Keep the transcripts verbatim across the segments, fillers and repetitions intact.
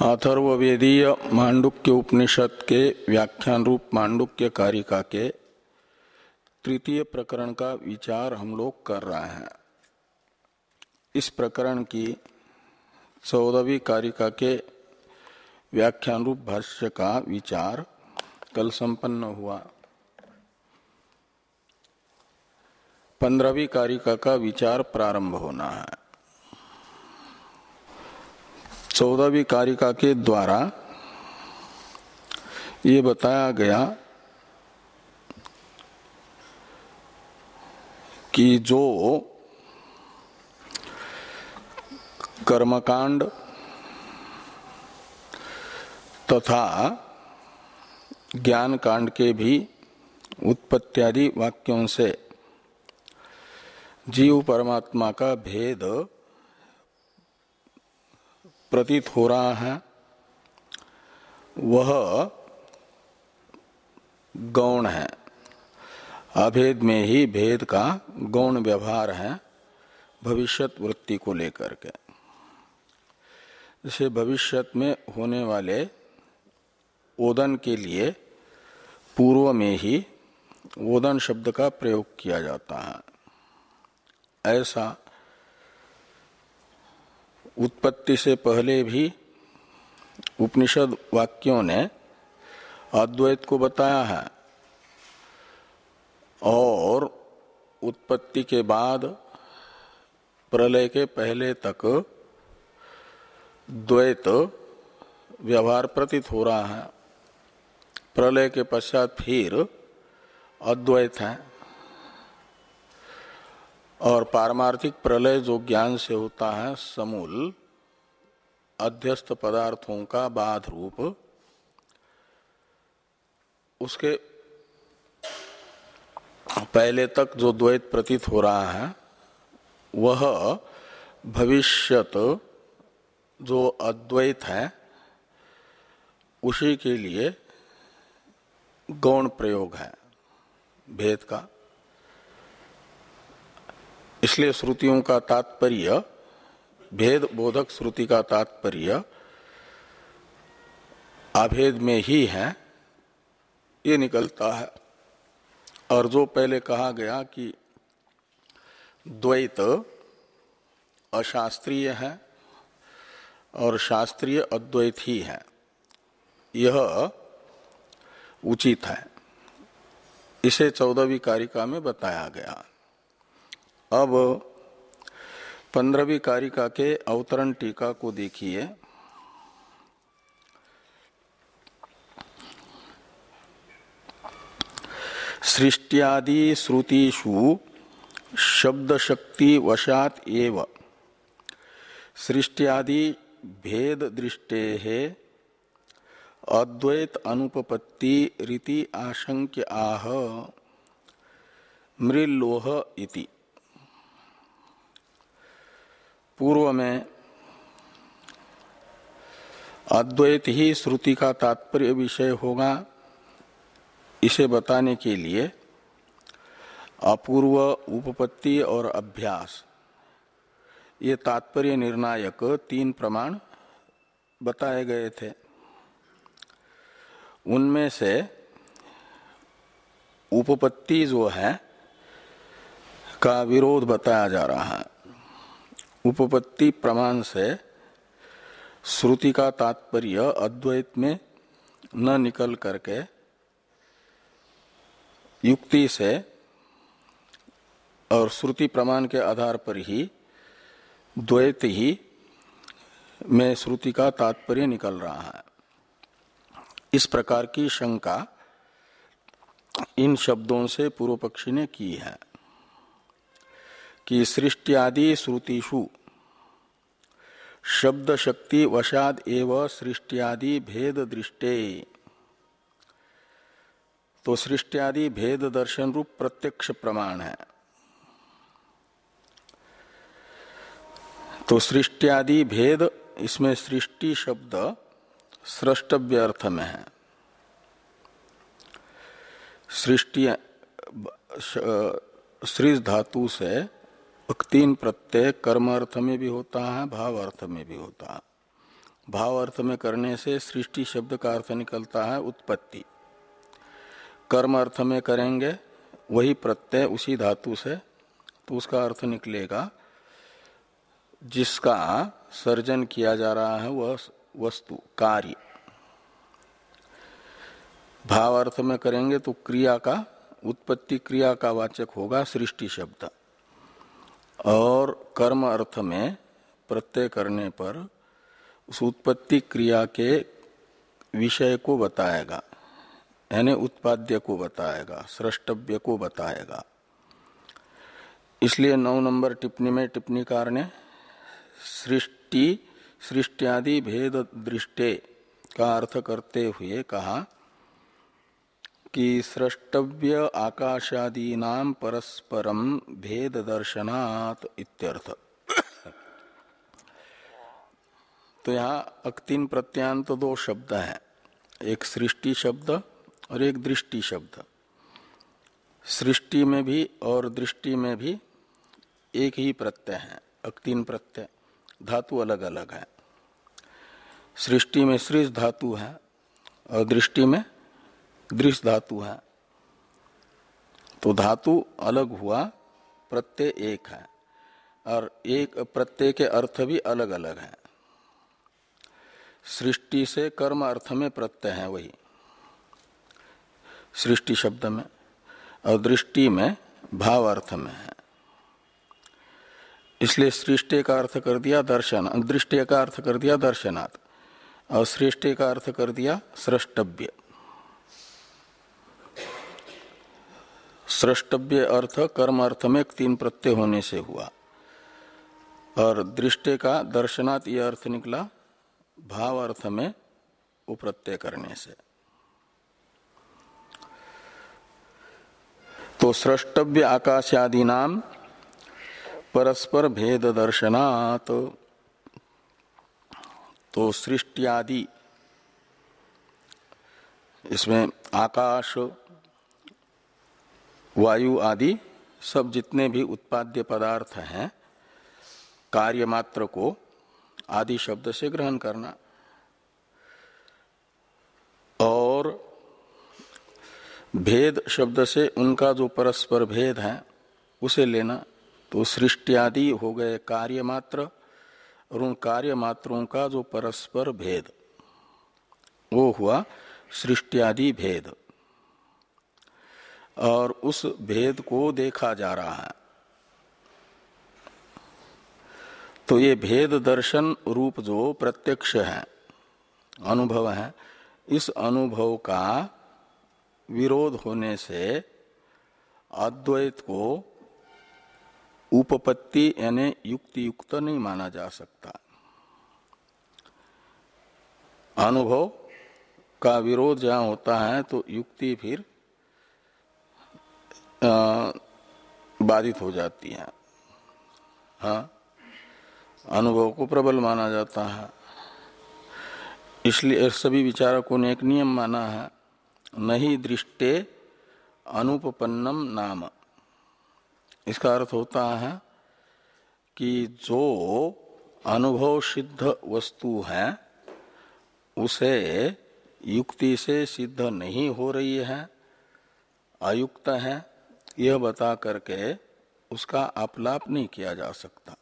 अथर्ववेदीय मांडुक्य उपनिषद के व्याख्यान रूप मांडुक्य कारिका के तृतीय प्रकरण का विचार हम लोग कर रहे हैं। इस प्रकरण की चौदहवीं कारिका के व्याख्यान रूप भाष्य का विचार कल संपन्न हुआ। पंद्रहवीं कारिका का विचार प्रारंभ होना है। चौदहवीं कारिका के द्वारा ये बताया गया कि जो कर्मकांड तथा ज्ञान कांड के भी उत्पत्त्यादि वाक्यों से जीव परमात्मा का भेद प्रतीत हो रहा है, वह गौण है। अभेद में ही भेद का गौण व्यवहार है भविष्यत वृत्ति को लेकर के। जैसे भविष्यत में होने वाले ओदन के लिए पूर्व में ही ओदन शब्द का प्रयोग किया जाता है, ऐसा उत्पत्ति से पहले भी उपनिषद वाक्यों ने अद्वैत को बताया है और उत्पत्ति के बाद प्रलय के पहले तक द्वैत व्यवहार प्रतीत हो रहा है। प्रलय के पश्चात फिर अद्वैत है और पारमार्थिक प्रलय जो ज्ञान से होता है समूल अध्यस्त पदार्थों का बाध रूप, उसके पहले तक जो द्वैत प्रतीत हो रहा है वह भविष्यत जो अद्वैत है उसी के लिए गौण प्रयोग है भेद का। इसलिए श्रुतियों का तात्पर्य, भेद बोधक श्रुति का तात्पर्य अभेद में ही है, ये निकलता है। और जो पहले कहा गया कि द्वैत अशास्त्रीय है और शास्त्रीय अद्वैत ही है, यह उचित है, इसे चौदहवीं कारिका में बताया गया। अब पंद्रहवीं कारिका के अवतरण टीका को देखिए। सृष्टियादि श्रुतिषु शब्द शक्ति वशात एव सृष्टियादि भेद दृष्टेः अद्वैत अनुपपत्ति रीति आशंक्य आह मृल्लोह इति। पूर्व में अद्वैत ही श्रुति का तात्पर्य विषय होगा, इसे बताने के लिए अपूर्व, उपपत्ति और अभ्यास, ये तात्पर्य निर्णायक तीन प्रमाण बताए गए थे। उनमें से उपपत्ति जो है का विरोध बताया जा रहा है। उपपत्ति प्रमाण से श्रुति का तात्पर्य अद्वैत में न निकल करके युक्ति से और श्रुति प्रमाण के आधार पर ही द्वैत ही में श्रुति का तात्पर्य निकल रहा है। इस प्रकार की शंका इन शब्दों से पूर्व पक्षी ने की है कि सृष्टियादि श्रुतिषु शब्द शक्ति वशाद एव सृष्टियादि भेद दृष्टे, तो सृष्टियादि भेद दर्शन रूप प्रत्यक्ष प्रमाण है। तो सृष्टियादि भेद, इसमें सृष्टि शब्द स्रष्टव्य अर्थ में है। सृष्टि सृज धातु से तीन प्रत्यय कर्म अर्थ में भी होता है, भाव अर्थ में भी होता है। भाव अर्थ में करने से सृष्टि शब्द का अर्थ निकलता है उत्पत्ति। कर्म अर्थ में करेंगे वही प्रत्यय उसी धातु से, तो उसका अर्थ निकलेगा जिसका सर्जन किया जा रहा है वह वस्तु कार्य। भाव अर्थ में करेंगे तो क्रिया का, उत्पत्ति क्रिया का वाचक होगा सृष्टि शब्द, और कर्म अर्थ में प्रत्यय करने पर उस उत्पत्ति क्रिया के विषय को बताएगा, यानी उत्पाद्य को बताएगा, स्रष्टव्य को बताएगा। इसलिए नौ नंबर टिप्पणी में टिप्पणीकार ने सृष्टि सृष्टियादि भेद दृष्टे का अर्थ करते हुए कहा कि स्रष्टव्य आकाशादीनां परस्परम भेद दर्शनात् इत्यर्थ। तो यहाँ अक्तीन प्रत्यांत तो दो शब्द हैं, एक सृष्टि शब्द और एक दृष्टि शब्द। सृष्टि में भी और दृष्टि में भी एक ही प्रत्यय है, अक्तीन प्रत्यय, धातु अलग अलग है। सृष्टि में सृज धातु है और दृष्टि में दृश धातु है, तो धातु अलग हुआ, प्रत्यय एक है, और एक प्रत्यय के अर्थ भी अलग अलग है। सृष्टि से कर्म अर्थ में प्रत्यय है वही सृष्टि शब्द में, और दृष्टि में भाव अर्थ में है। इसलिए सृष्टि का अर्थ कर दिया दर्शन, दृष्टि का अर्थ कर दिया दर्शनात्, और सृष्टि का अर्थ कर दिया स्रष्टव्य। स्रष्टव्य अर्थ कर्म अर्थ में तीन प्रत्यय होने से हुआ, और दृष्टि का दर्शनात् यह अर्थ निकला भाव अर्थ में उप्रत्यय करने से। तो स्रष्टव्य आकाशादि नाम परस्पर भेद दर्शनात्, तो सृष्टियादि, इसमें आकाश वायु आदि सब जितने भी उत्पाद्य पदार्थ हैं, कार्य मात्र को आदि शब्द से ग्रहण करना, और भेद शब्द से उनका जो परस्पर भेद है उसे लेना। तो सृष्टियादि हो गए कार्य मात्र, और उन कार्य मात्रों का जो परस्पर भेद वो हुआ सृष्टियादि भेद, और उस भेद को देखा जा रहा है। तो ये भेद दर्शन रूप जो प्रत्यक्ष है, अनुभव है, इस अनुभव का विरोध होने से अद्वैत को उपपत्ति यानी युक्ति युक्त नहीं माना जा सकता। अनुभव का विरोध जहां होता है तो युक्ति फिर बाधित हो जाती है। हाँ, अनुभव को प्रबल माना जाता है। इसलिए सभी विचारकों ने एक नियम माना है, नहीं दृष्टे अनुपपन्नम नाम। इसका अर्थ होता है कि जो अनुभव सिद्ध वस्तु है उसे युक्ति से सिद्ध नहीं हो रही है, अयुक्त है, यह बता करके उसका अपलाप नहीं किया जा सकता।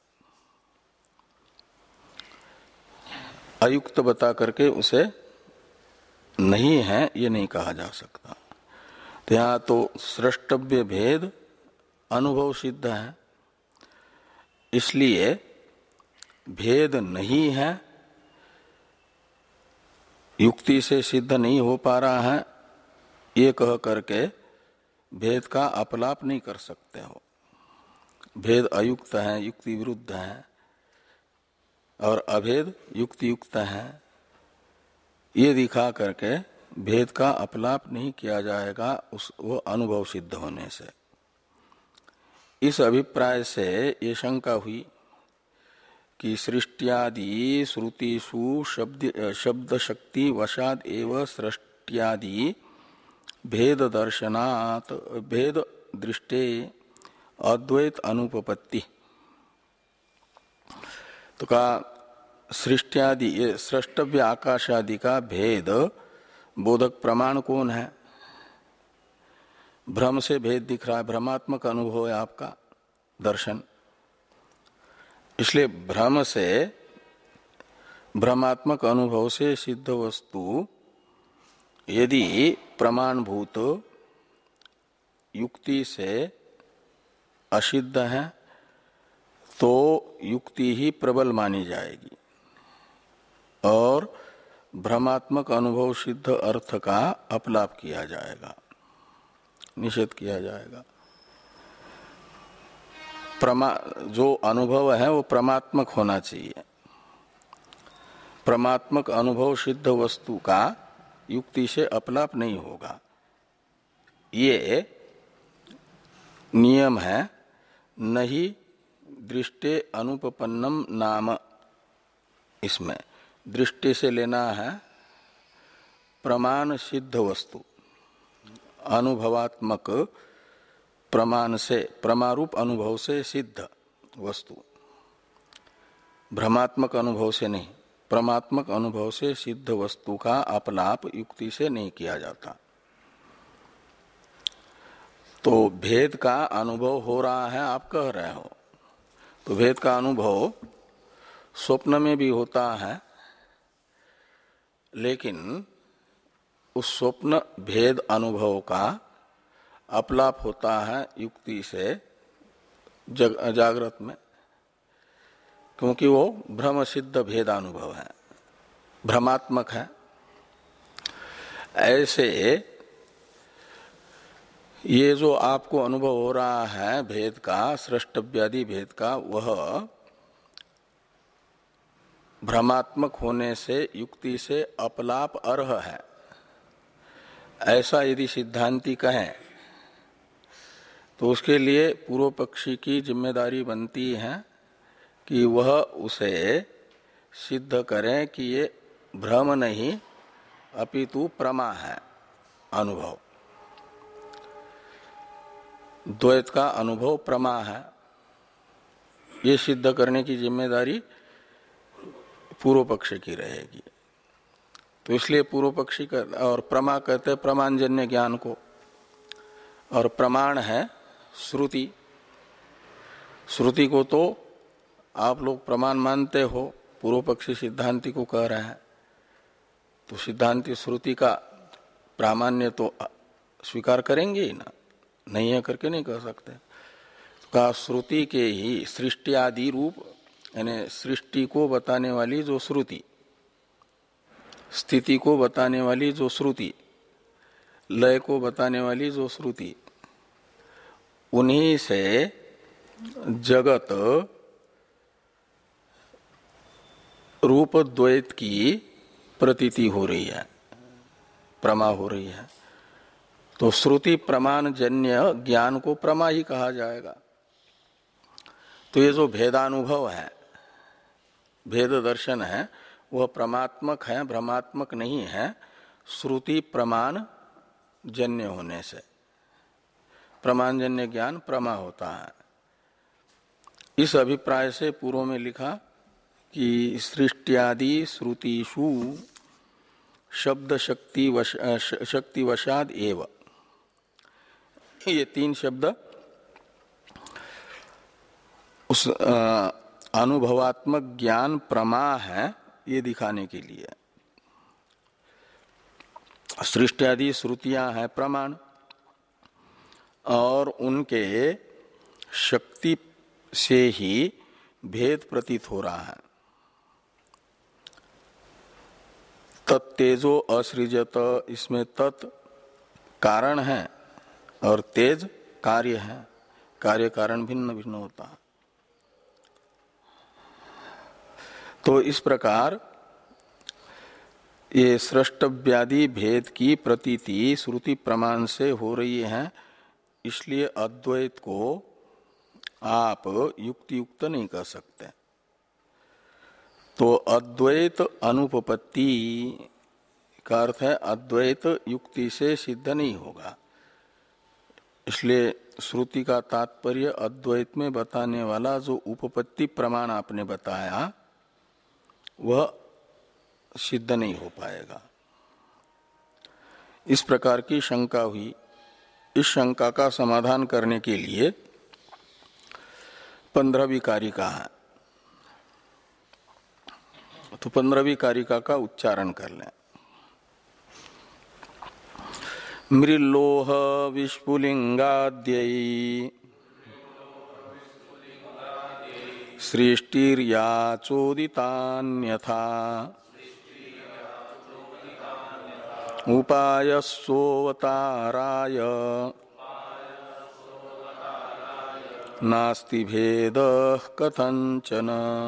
अयुक्त बता करके उसे नहीं है ये नहीं कहा जा सकता। तो यहाँ तो स्रष्टव्य भेद अनुभव सिद्ध है, इसलिए भेद नहीं है, युक्ति से सिद्ध नहीं हो पा रहा है, ये कह करके भेद का अपलाप नहीं कर सकते हो। भेद अयुक्त है, युक्ति विरुद्ध है, और अभेद युक्ति युक्त है, ये दिखा करके भेद का अपलाप नहीं किया जाएगा उस वो अनुभव सिद्ध होने से। इस अभिप्राय से ये शंका हुई कि सृष्टियादि श्रुतिषु शब्द शब्द शक्ति वशाद एव सृष्टियादि भेद दर्शनात् भेद दृष्टे अद्वैत अनुपपत्ति। तो कहा सृष्टियादि ये सृष्टव्य आकाश आदि का भेद बोधक प्रमाण कौन है? भ्रम से भेद दिख रहा है, भ्रमात्मक अनुभव है आपका दर्शन। इसलिए भ्रम से भ्रमात्मक अनुभव से सिद्ध वस्तु यदि प्रमाणभूत युक्ति से असिद्ध है तो युक्ति ही प्रबल मानी जाएगी और भ्रमात्मक अनुभव सिद्ध अर्थ का अपलाप किया जाएगा, निषेध किया जाएगा। प्रमा जो अनुभव है वो प्रमात्मक होना चाहिए। प्रमात्मक अनुभव सिद्ध वस्तु का युक्ति से अपलाप नहीं होगा, ये नियम है। नहीं दृष्टे अनुपपन्नम नाम, इसमें दृष्टि से लेना है प्रमाण सिद्ध वस्तु, अनुभवात्मक प्रमाण से प्रमारूप अनुभव से सिद्ध वस्तु, भ्रमात्मक अनुभव से नहीं। प्रमात्मक अनुभव से सिद्ध वस्तु का अपलाप युक्ति से नहीं किया जाता। तो भेद का अनुभव हो रहा है आप कह रहे हो, तो भेद का अनुभव स्वप्न में भी होता है, लेकिन उस स्वप्न भेद अनुभव का अपलाप होता है युक्ति से जग, जागृत में, क्योंकि वो भ्रम सिद्ध भेदानुभव है, भ्रमात्मक है। ऐसे ये जो आपको अनुभव हो रहा है भेद का, सृष्टव्यादि भेद का, वह भ्रमात्मक होने से युक्ति से अपलाप अर्ह है, ऐसा यदि सिद्धांती कहें तो उसके लिए पूर्व पक्षी की जिम्मेदारी बनती है कि वह उसे सिद्ध करें कि ये भ्रम नहीं अपितु प्रमा है अनुभव, द्वैत का अनुभव प्रमा है। ये सिद्ध करने की जिम्मेदारी पूर्व पक्ष की रहेगी। तो इसलिए पूर्व पक्षी कर, और प्रमा कहते हैं प्रमाणजन्य ज्ञान को, और प्रमाण है श्रुति। श्रुति को तो आप लोग प्रमाण मानते हो, पूर्व पक्षी सिद्धांति को कह रहे हैं, तो सिद्धांति श्रुति का प्रामाण्य तो स्वीकार करेंगे ही ना, नहीं है करके नहीं कह सकते। का श्रुति के ही सृष्टि आदि रूप, यानी सृष्टि को बताने वाली जो श्रुति, स्थिति को बताने वाली जो श्रुति, लय को बताने वाली जो श्रुति, उन्हीं से जगत रूप द्वैत की प्रतीति हो रही है, प्रमा हो रही है। तो श्रुति प्रमाण जन्य ज्ञान को प्रमा ही कहा जाएगा। तो ये जो भेदानुभव है, भेद दर्शन है, वह प्रमात्मक है, भ्रमात्मक नहीं है, श्रुति प्रमाण जन्य होने से प्रमाणजन्य ज्ञान प्रमा होता है। इस अभिप्राय से पूर्व में लिखा कि सृष्टियादि श्रुतिषु शब्द शक्ति वश, शक्ति वशाद एव, ये तीन शब्द उस अनुभवात्मक ज्ञान प्रमा है ये दिखाने के लिए। सृष्टियादि श्रुतियां हैं प्रमाण, और उनके शक्ति से ही भेद प्रतीत हो रहा है। तत्तेजो असृजत, इसमें तत् कारण है और तेज कार्य है, कार्य कारण भिन्न भिन्न होता है। तो इस प्रकार ये सृष्टव्यादि भेद की प्रतीति श्रुति प्रमाण से हो रही है, इसलिए अद्वैत को आप युक्ति युक्त नहीं कर सकते। तो अद्वैत अनुपपत्ति का अर्थ है अद्वैत युक्ति से सिद्ध नहीं होगा। इसलिए श्रुति का तात्पर्य अद्वैत में बताने वाला जो उपपत्ति प्रमाण आपने बताया वह सिद्ध नहीं हो पाएगा। इस प्रकार की शंका हुई। इस शंका का समाधान करने के लिए पंद्रहवीं कारिका है, तो पंद्रहवीं कारिका का उच्चारण कर लें। मृल्लोह विस्फुलिंगाद्यै सृष्टिर्या चोदितान्यथा उपायस्सोऽवताराय नास्ति भेदः कथंचन।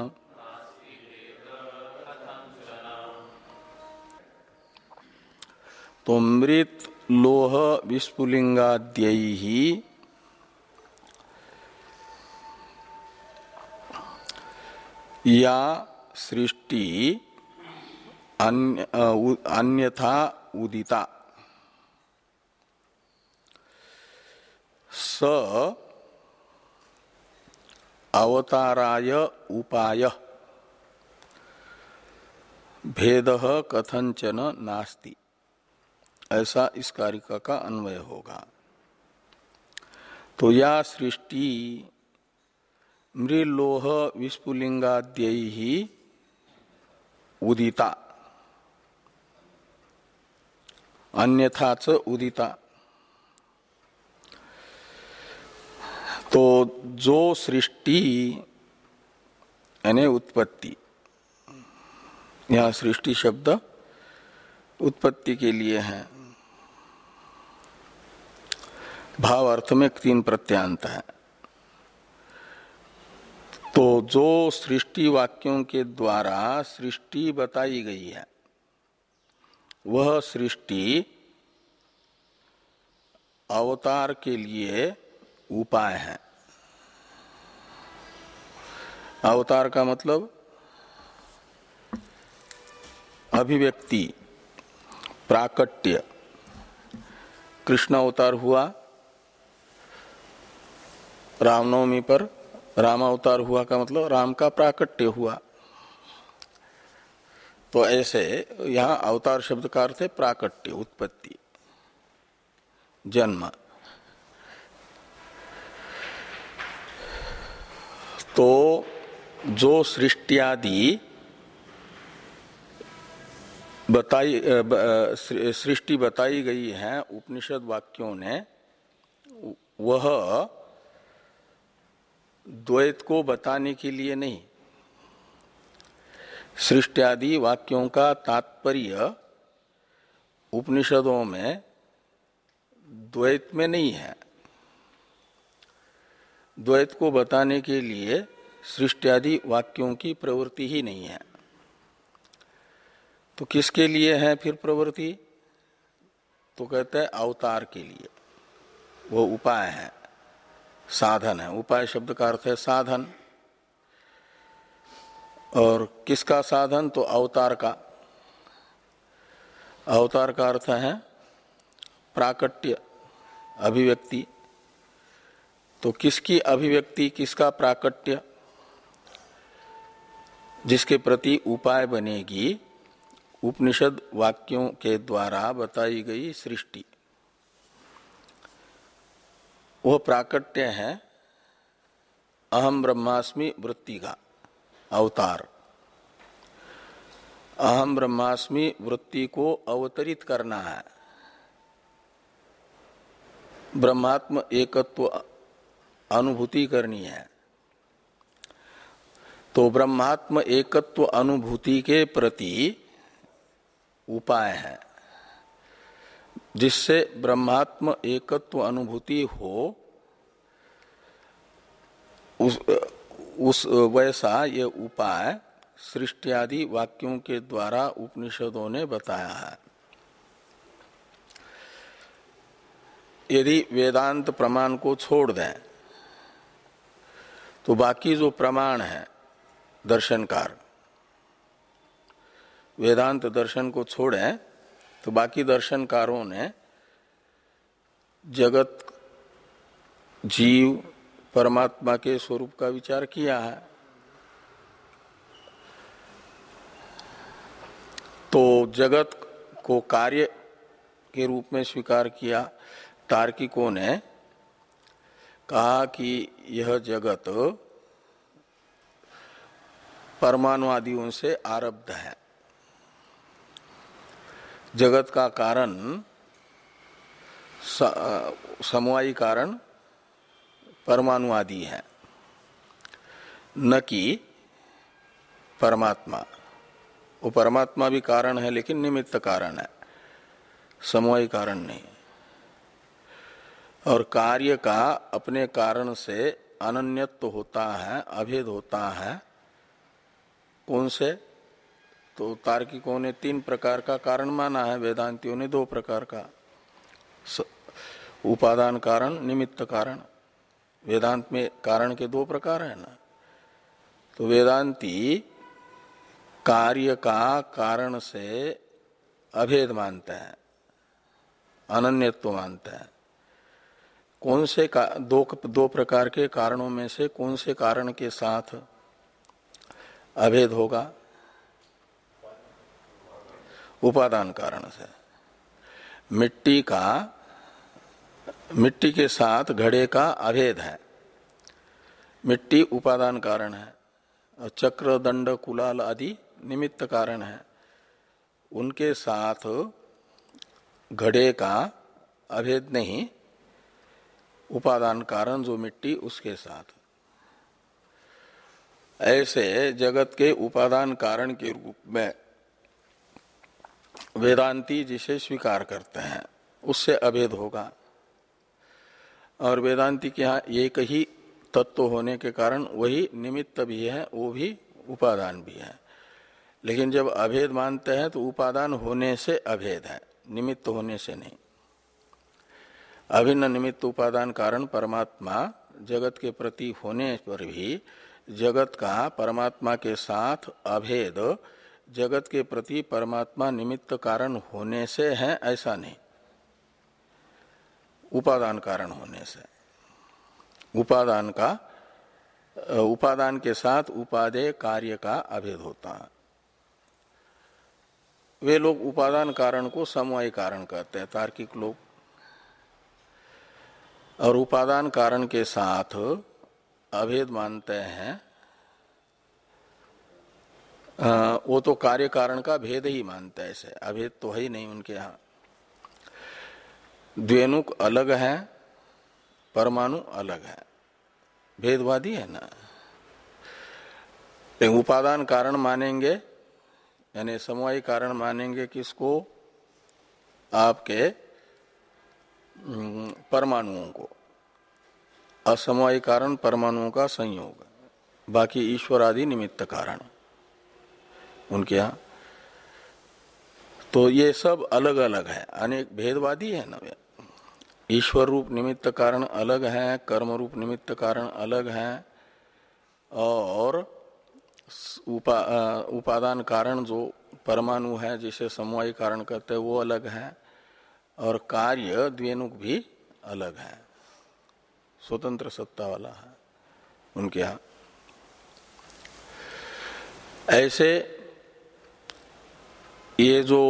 तो मृत लोह विस्फुलिंगाद्यैः या सृष्टि अन्य, अन्यथा उदिता स अवताराय उपाय भेदः कथंचन नास्ति, ऐसा इस कारिका का अन्वय होगा। तो या सृष्टि मृलोह विस्फुलिंगाद्यैः उदिता अन्यथा च उदिता। तो जो सृष्टि यानी उत्पत्ति, यहां सृष्टि शब्द उत्पत्ति के लिए है। भाव अर्थ में तीन प्रत्यांत है। तो जो सृष्टि वाक्यों के द्वारा सृष्टि बताई गई है, वह सृष्टि अवतार के लिए उपाय है। अवतार का मतलब अभिव्यक्ति, प्राकट्य। कृष्ण अवतार हुआ, रामनवमी पर राम अवतार हुआ का मतलब राम का प्राकट्य हुआ। तो ऐसे यहां अवतार शब्द का अर्थ है प्राकट्य, उत्पत्ति, जन्म। तो जो सृष्टियादि बताई सृष्टि बताई गई है उपनिषद वाक्यों ने, वह द्वैत को बताने के लिए नहीं। सृष्टियादि वाक्यों का तात्पर्य उपनिषदों में द्वैत में नहीं है। द्वैत को बताने के लिए सृष्टियादि वाक्यों की प्रवृत्ति ही नहीं है। तो किसके लिए है फिर प्रवृत्ति? तो कहते हैं अवतार के लिए। वो उपाय है, साधन है। उपाय शब्द का अर्थ है साधन। और किसका साधन? तो अवतार का। अवतार का अर्थ है प्राकट्य, अभिव्यक्ति। तो किसकी अभिव्यक्ति, किसका प्राकट्य? जिसके प्रति उपाय बनेगी उपनिषद वाक्यों के द्वारा बताई गई सृष्टि, वह प्राकट्य है अहम ब्रह्मास्मि वृत्ति का अवतार। अहम ब्रह्मास्मि वृत्ति को अवतरित करना है। ब्रह्मात्म एकत्व अनुभूति करनी है। तो ब्रह्मात्म एकत्व अनुभूति के प्रति उपाय है, जिससे ब्रह्मात्म एकत्व अनुभूति हो, उस, उस वैसा ये उपाय सृष्टियादि वाक्यों के द्वारा उपनिषदों ने बताया है। यदि वेदांत प्रमाण को छोड़ दें तो बाकी जो प्रमाण है दर्शनकार, वेदांत दर्शन को छोड़ें तो बाकी दर्शनकारों ने जगत, जीव, परमात्मा के स्वरूप का विचार किया है। तो जगत को कार्य के रूप में स्वीकार किया। तार्किकों ने कहा कि यह जगत परमाणुवादियों से आरब्ध है। जगत का कारण समवायी कारण परमाणुवादी है, न कि परमात्मा। वो परमात्मा भी कारण है लेकिन निमित्त कारण है, समवायी कारण नहीं। और कार्य का अपने कारण से अनन्यत्व होता है, अभेद होता है। कौन से? तो तार्किकों ने तीन प्रकार का कारण माना है, वेदांतियों ने दो प्रकार का, उपादान कारण, निमित्त कारण। वेदांत में कारण के दो प्रकार है ना। तो वेदांती कार्य का कारण से अभेद मानते हैं, अनन्यत्व मानते हैं। कौन से का, दो दो प्रकार के कारणों में से कौन से कारण के साथ अभेद होगा? उपादान कारण से। मिट्टी का मिट्टी के साथ घड़े का अभेद है, मिट्टी उपादान कारण है और चक्र, दंड, कुलाल आदि निमित्त कारण है। उनके साथ घड़े का अभेद नहीं, उपादान कारण जो मिट्टी, उसके साथ। ऐसे जगत के उपादान कारण के रूप में वेदांती जिसे स्वीकार करते हैं उससे अभेद होगा। और वेदांती के यहाँ एक ही तत्व होने के कारण वही निमित्त भी है, वो भी उपादान भी है। लेकिन जब अभेद मानते हैं तो उपादान होने से अभेद है, निमित्त होने से नहीं। अभिन्न निमित्त उपादान कारण परमात्मा जगत के प्रति होने पर भी जगत का परमात्मा के साथ अभेद जगत के प्रति परमात्मा निमित्त कारण होने से है, ऐसा नहीं, उपादान कारण होने से। उपादान का उपादान के साथ उपादेय कार्य का अभेद होता है। वे लोग उपादान कारण को समवायी कारण कहते हैं, तार्किक लोग। और उपादान कारण के साथ अभेद मानते हैं, आ, वो तो कार्य कारण का भेद ही मानते हैं। ऐसे अभेद तो है ही नहीं उनके यहाँ। द्वेनुक अलग है, परमाणु अलग है, भेदवादी है ना। लेकिन उपादान कारण मानेंगे, यानी समवायी कारण मानेंगे किसको? आपके परमाणुओं को। असमवायी कारण परमाणुओं का संयोग, बाकी ईश्वर आदि निमित्त कारण उनके यहाँ। तो ये सब अलग अलग है, अनेक भेदवादी है ना। ईश्वर रूप निमित्त कारण अलग है, कर्म रूप निमित्त कारण अलग है, और उपा, उपादान कारण जो परमाणु है जिसे समवायी कारण कहते हैं वो अलग है, और कार्य द्वेनुक भी अलग है, स्वतंत्र सत्ता वाला है उनके यहाँ। ऐसे ये जो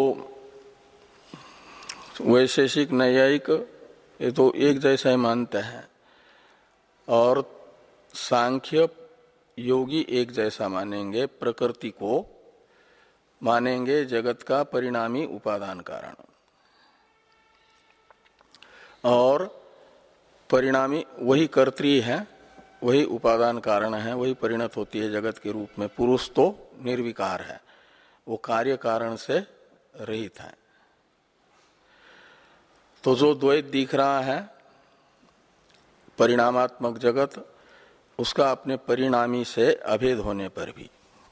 वैशेषिक नैयायिक ये तो एक जैसा ही मानते हैं, और सांख्य योगी एक जैसा मानेंगे, प्रकृति को मानेंगे जगत का परिणामी उपादान कारण, और परिणामी वही कर्त्री है, वही उपादान कारण है, वही परिणत होती है जगत के रूप में। पुरुष तो निर्विकार है, वो कार्य कारण से रहित है। तो जो द्वैत दिख रहा है परिणामात्मक जगत, उसका अपने परिणामी से अभेद होने पर भी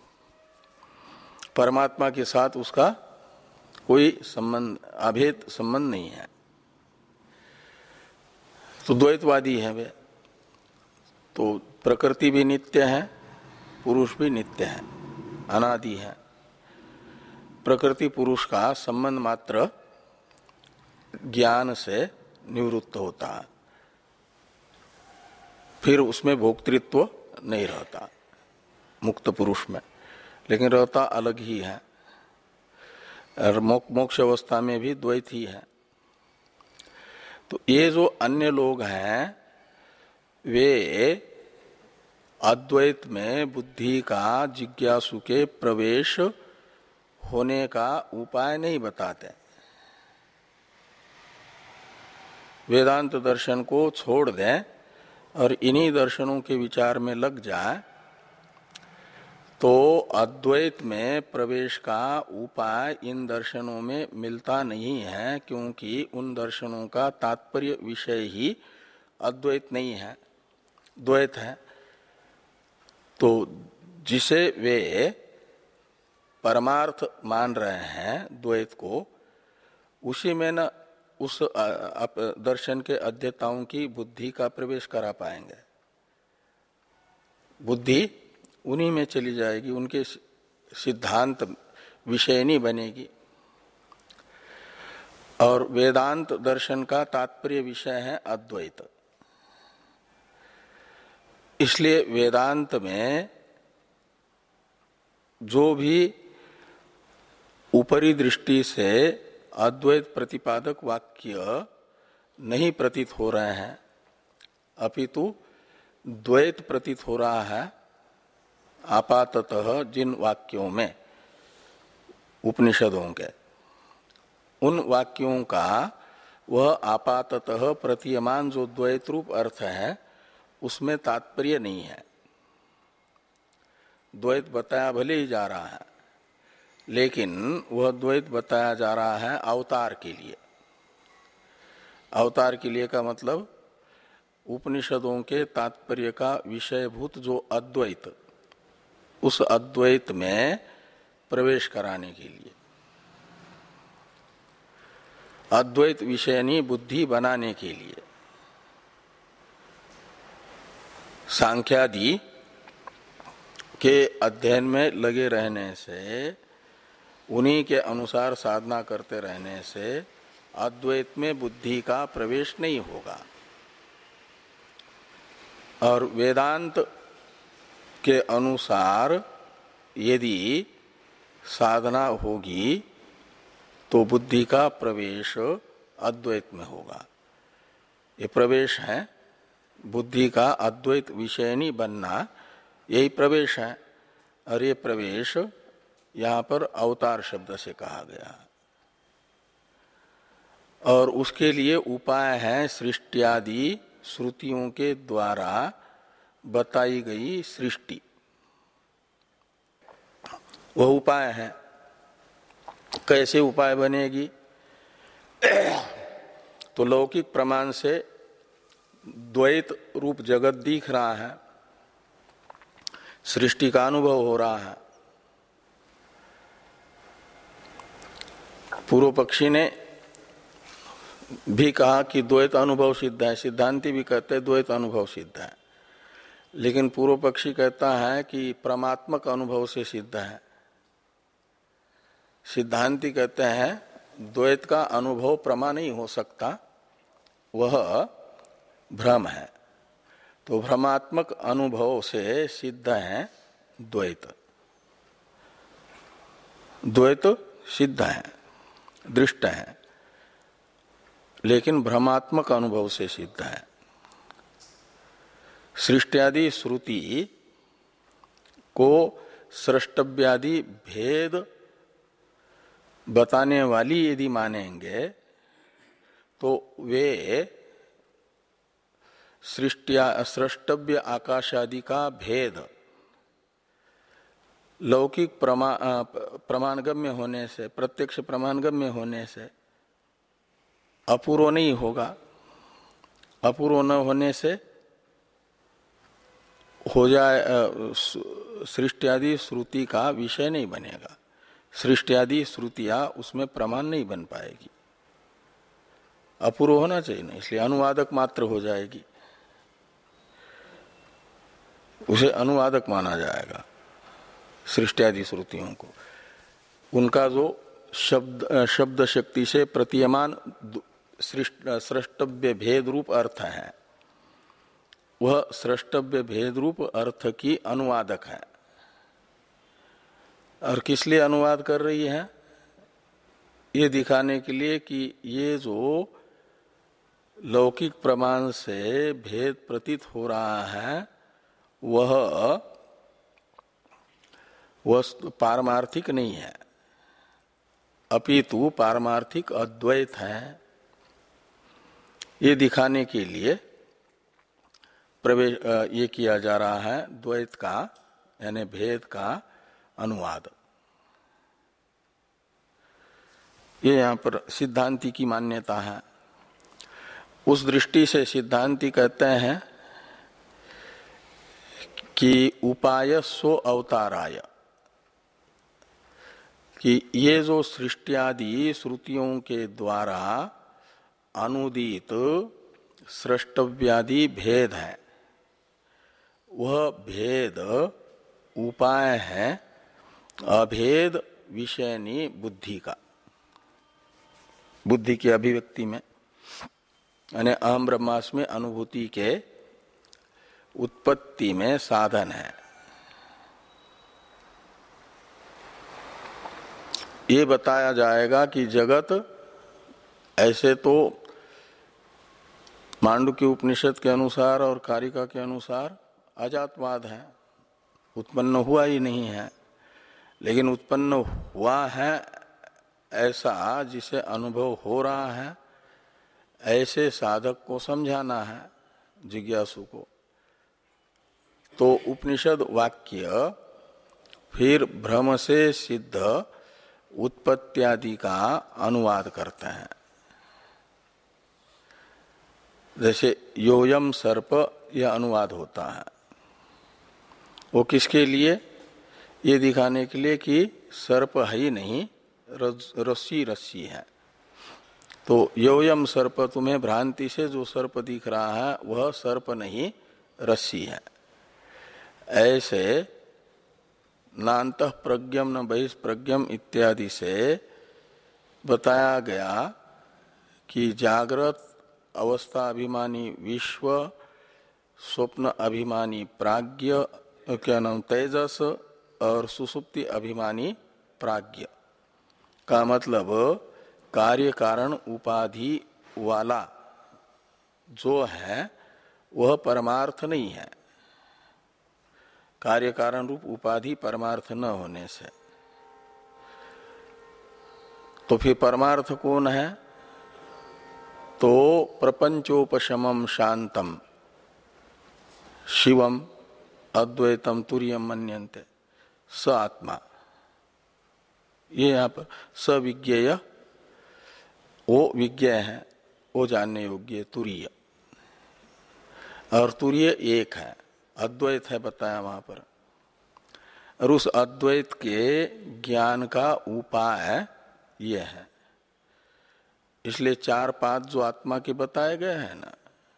परमात्मा के साथ उसका कोई संबंध, अभेद संबंध नहीं है। तो द्वैतवादी है वे। तो प्रकृति भी नित्य है, पुरुष भी नित्य है, अनादि है। प्रकृति पुरुष का संबंध मात्र ज्ञान से निवृत्त होता है, फिर उसमें भोक्तृत्व नहीं रहता मुक्त पुरुष में, लेकिन रहता अलग ही है। और मोक्ष अवस्था में भी द्वैत ही है। तो ये जो अन्य लोग हैं वे अद्वैत में बुद्धि का जिज्ञासु के प्रवेश होने का उपाय नहीं बताते। वेदांत दर्शन को छोड़ दें और इन्हीं दर्शनों के विचार में लग जाए तो अद्वैत में प्रवेश का उपाय इन दर्शनों में मिलता नहीं है, क्योंकि उन दर्शनों का तात्पर्य विषय ही अद्वैत नहीं है, द्वैत है। तो जिसे वे परमार्थ मान रहे हैं द्वैत को, उसी में न उस दर्शन के अध्येताओं की बुद्धि का प्रवेश करा पाएंगे। बुद्धि उन्हीं में चली जाएगी, उनके सिद्धांत विषय नहीं बनेगी। और वेदांत दर्शन का तात्पर्य विषय है अद्वैत। इसलिए वेदांत में जो भी ऊपरी दृष्टि से अद्वैत प्रतिपादक वाक्य नहीं प्रतीत हो रहे हैं, अपितु द्वैत प्रतीत हो रहा है आपाततः जिन वाक्यों में उपनिषदों के, उन वाक्यों का वह आपाततः प्रतीयमान जो द्वैत रूप अर्थ है उसमें तात्पर्य नहीं है। द्वैत बताया भले ही जा रहा है, लेकिन वह द्वैत बताया जा रहा है अवतार के लिए। अवतार के लिए का मतलब उपनिषदों के तात्पर्य का विषयभूत जो अद्वैत, उस अद्वैत में प्रवेश कराने के लिए, अद्वैत विषयनी बुद्धि बनाने के लिए। सांख्यादि के अध्ययन में लगे रहने से, उन्हीं के अनुसार साधना करते रहने से अद्वैत में बुद्धि का प्रवेश नहीं होगा। और वेदांत के अनुसार यदि साधना होगी तो बुद्धि का प्रवेश अद्वैत में होगा। ये प्रवेश है, बुद्धि का अद्वैत विषयनी बनना, यही प्रवेश है। और ये प्रवेश यहाँ पर अवतार शब्द से कहा गया। और उसके लिए उपाय है सृष्टियादि श्रुतियों के द्वारा बताई गई सृष्टि, वह उपाय है। कैसे उपाय बनेगी? तो लौकिक प्रमाण से द्वैत रूप जगत दिख रहा है, सृष्टि का अनुभव हो रहा है। पूर्व पक्षी ने भी कहा कि द्वैत अनुभव सिद्ध है, सिद्धांति भी कहते हैं द्वैत अनुभव सिद्ध है, लेकिन पूर्व पक्षी कहता है कि परमात्मक अनुभव से सिद्ध है। सिद्धांति कहते हैं द्वैत का अनुभव प्रमा नहीं हो सकता, वह भ्रम है। तो भ्रमात्मक अनुभव से सिद्ध है द्वैत। द्वैत सिद्ध है, दृष्ट है, लेकिन भ्रमात्मक अनुभव से सिद्ध है। सृष्टियादि श्रुति को सृष्टव्यादि भेद बताने वाली यदि मानेंगे तो वे सृष्टिया सृष्टव्य आकाशादि का भेद लौकिक प्रमा, प्रमाणगम्य होने से, प्रत्यक्ष प्रमाणगम्य होने से अपूर्व नहीं होगा। अपूर्व न होने से हो जाए, सृष्टियादि श्रुति का विषय नहीं बनेगा। सृष्टियादि श्रुतियां उसमें प्रमाण नहीं बन पाएगी, अपूर्व होना चाहिए ना, इसलिए अनुवादक मात्र हो जाएगी, उसे अनुवादक माना जाएगा सृष्टियादि श्रुतियों को। उनका जो शब्द शब्द शक्ति से प्रतीयमान सृष्टव्य भेद रूप अर्थ है, वह सृष्टव्य भेद रूप अर्थ की अनुवादक है। और किस लिए अनुवाद कर रही है? ये दिखाने के लिए कि ये जो लौकिक प्रमाण से भेद प्रतीत हो रहा है वह वस्तु पारमार्थिक नहीं है, अपितु पारमार्थिक अद्वैत है। ये दिखाने के लिए प्रवेश ये किया जा रहा है द्वैत का यानी भेद का अनुवाद। ये यहाँ पर सिद्धांति की मान्यता है। उस दृष्टि से सिद्धांति कहते हैं कि उपाय सो अवताराय, कि ये जो सृष्टियादि श्रुतियों के द्वारा अनुदित सृष्टव्यादि भेद है, वह भेद उपाय है अभेद विषयनी बुद्धि का, बुद्धि की अभिव्यक्ति में यानी अहम ब्रह्मास्मि अनुभूति के उत्पत्ति में साधन है। ये बताया जाएगा कि जगत ऐसे तो मांडुक्य उपनिषद के अनुसार और कारिका के अनुसार अजातवाद है, उत्पन्न हुआ ही नहीं है, लेकिन उत्पन्न हुआ है ऐसा जिसे अनुभव हो रहा है, ऐसे साधक को समझाना है जिज्ञासु को। तो उपनिषद वाक्य फिर भ्रम से सिद्ध उत्पत्त्यादि का अनुवाद करते हैं। जैसे योयम सर्प यह अनुवाद होता है, वो किसके लिए? ये दिखाने के लिए कि सर्प है ही नहीं, रस्सी रस्सी है। तो योयम सर्प, तुम्हें भ्रांति से जो सर्प दिख रहा है वह सर्प नहीं रस्सी है। ऐसे नान्तः प्रज्ञम न बहिष्प्रज्ञम इत्यादि से बताया गया कि जागृत अवस्था अभिमानी विश्व, स्वप्न अभिमानी प्राज्ञ क्या नाम तेजस और सुसुप्ति अभिमानी प्राज्ञ का मतलब कार्य कारण उपाधि वाला जो है वह परमार्थ नहीं है, कार्य कारण रूप उपाधि परमार्थ न होने से। तो फिर परमार्थ कौन है? तो प्रपंचोपशमम शांतम शिवम अद्वैतम तुर्यम मन्यन्ते स आत्मा। ये यहाँ पर सविज्ञेय, वो विज्ञेय है, वो जानने योग्य तुरीय, और तुरीय एक है, अद्वैत है बताया वहां पर। और उस अद्वैत के ज्ञान का उपाय ये है। इसलिए चार पाद जो आत्मा के बताए गए हैं ना,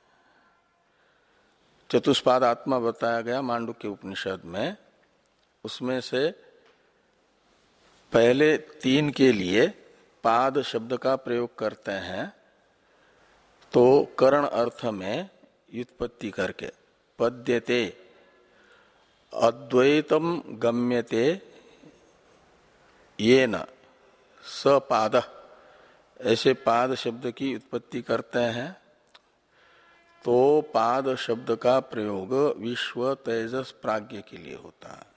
चतुष्पाद आत्मा बताया गया मांडुक्य उपनिषद में, उसमें से पहले तीन के लिए पाद शब्द का प्रयोग करते हैं तो करण अर्थ में व्युत्पत्ति करके पद्यते अद्वैतम गम्यते येन सपाद, ऐसे पाद शब्द की उत्पत्ति करते हैं। तो पाद शब्द का प्रयोग विश्व तेजस प्राज्ञ के लिए होता है।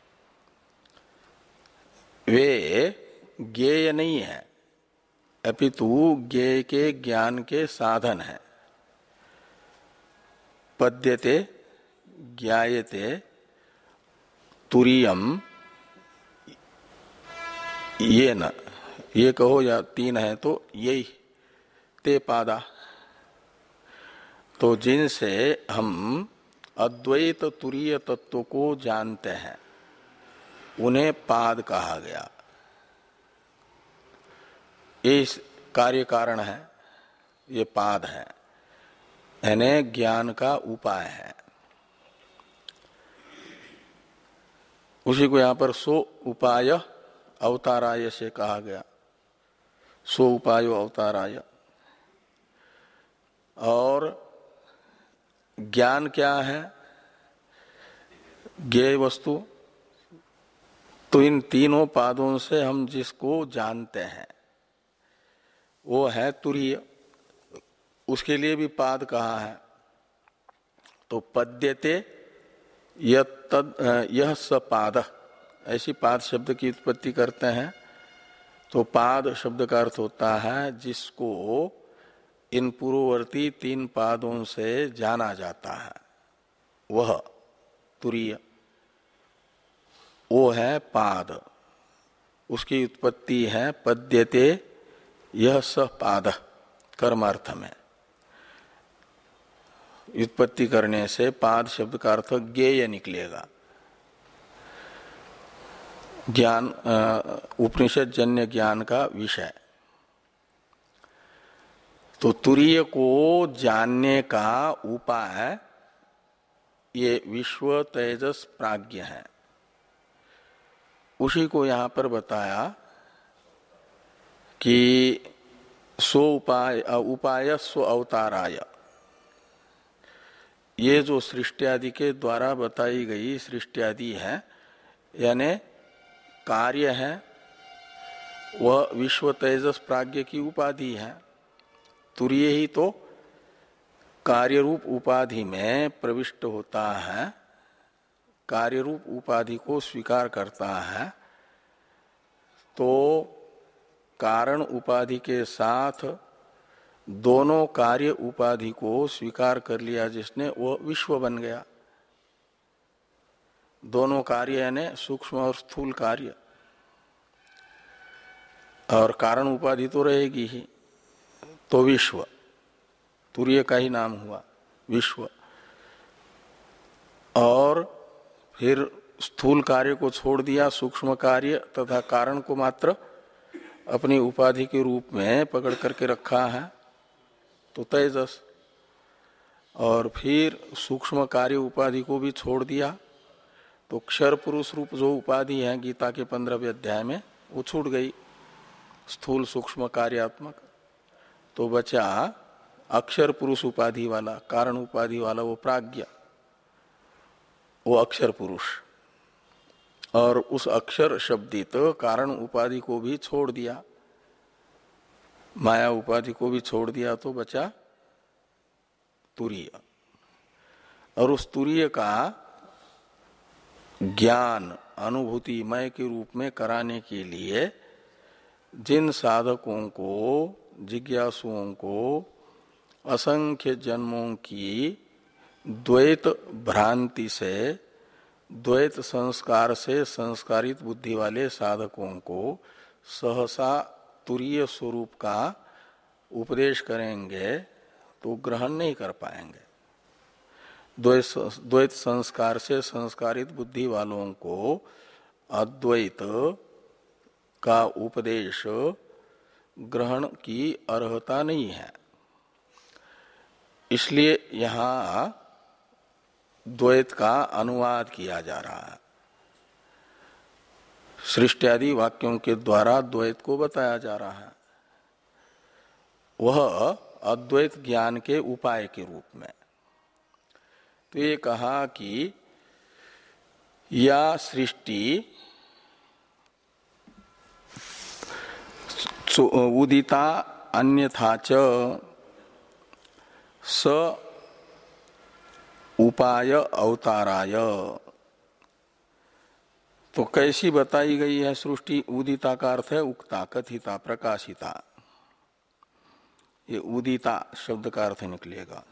वे ज्ञेय नहीं है, अपितु ज्ञेय के ज्ञान के साधन है। पद्यते ज्ञायते तुरीयम ये न, ये कहो या तीन है तो यही ते पादा। तो जिनसे हम अद्वैत तुरीय तत्व को जानते हैं उन्हें पाद कहा गया। ये कार्य कारण है, ये पाद है, यानी ज्ञान का उपाय है। उसी को यहां पर सो उपाय अवताराय से कहा गया, सो उपायो अवताराय। और ज्ञान क्या है? ज्ञेय वस्तु। तो इन तीनों पादों से हम जिसको जानते हैं वो है तुरीय, उसके लिए भी पाद कहा है। तो पद्यते यह स पाद, ऐसी पाद शब्द की उत्पत्ति करते हैं। तो पाद शब्द का अर्थ होता है जिसको इन पूर्ववर्ती तीन पादों से जाना जाता है, वह तुरीय, वो है पाद। उसकी उत्पत्ति है पद्यते यह स पाद, कर्मार्थ में। उत्पत्ति करने से पाद शब्द का अर्थ ज्ञेय निकलेगा। ज्ञान, उपनिषद जन्य ज्ञान का विषय। तो तुरीय को जानने का उपाय ये विश्व तेजस प्राज्ञ है। उसी को यहां पर बताया कि सो उपाय उपाय स्व अवताराय, ये जो सृष्टि के द्वारा बताई गई सृष्टि है, यानी कार्य है, वह विश्व तेजस प्राज्ञ की उपाधि है। तुरीय ही तो कार्य रूप उपाधि में प्रविष्ट होता है, कार्य रूप उपाधि को स्वीकार करता है। तो कारण उपाधि के साथ दोनों कार्य उपाधि को स्वीकार कर लिया जिसने, वो विश्व बन गया। दोनों कार्य यानी सूक्ष्म और स्थूल कार्य, और कारण उपाधि तो रहेगी ही, तो विश्व तुरीय का ही नाम हुआ विश्व। और फिर स्थूल कार्य को छोड़ दिया, सूक्ष्म कार्य तथा कारण को मात्र अपनी उपाधि के रूप में पकड़ करके रखा है, तो तेजस। और फिर सूक्ष्म कार्य उपाधि को भी छोड़ दिया, तो क्षर पुरुष रूप जो उपाधि है गीता के पंद्रहवें अध्याय में, वो छूट गई, स्थूल सूक्ष्म कार्यात्मक। तो बचा अक्षर पुरुष उपाधि वाला, कारण उपाधि वाला वो प्राज्ञ, वो अक्षर पुरुष। और उस अक्षर शब्दित कारण उपाधि को भी छोड़ दिया, माया उपाधि को भी छोड़ दिया, तो बचा तुरीय। और उस तुरीय का ज्ञान अनुभूति मय के रूप में कराने के लिए जिन साधकों को, जिज्ञासुओं को असंख्य जन्मों की द्वैत भ्रांति से, द्वैत संस्कार से संस्कारित बुद्धि वाले साधकों को सहसा तुरीय स्वरूप का उपदेश करेंगे तो ग्रहण नहीं कर पाएंगे। द्वैत संस्कार से संस्कारित बुद्धि वालों को अद्वैत का उपदेश ग्रहण की अर्हता नहीं है। इसलिए यहां द्वैत का अनुवाद किया जा रहा है। सृष्टि आदि वाक्यों के द्वारा द्वैत को बताया जा रहा है, वह अद्वैत ज्ञान के उपाय के रूप में। तो ये कहा कि या सृष्टि उदिता अन्यथा च स उपाय अवताराय। तो कैसी बताई गई है सृष्टि? उदिता का अर्थ है उक्ता, कथिता, प्रकाशिता। ये उदिता शब्द का अर्थ निकलेगा।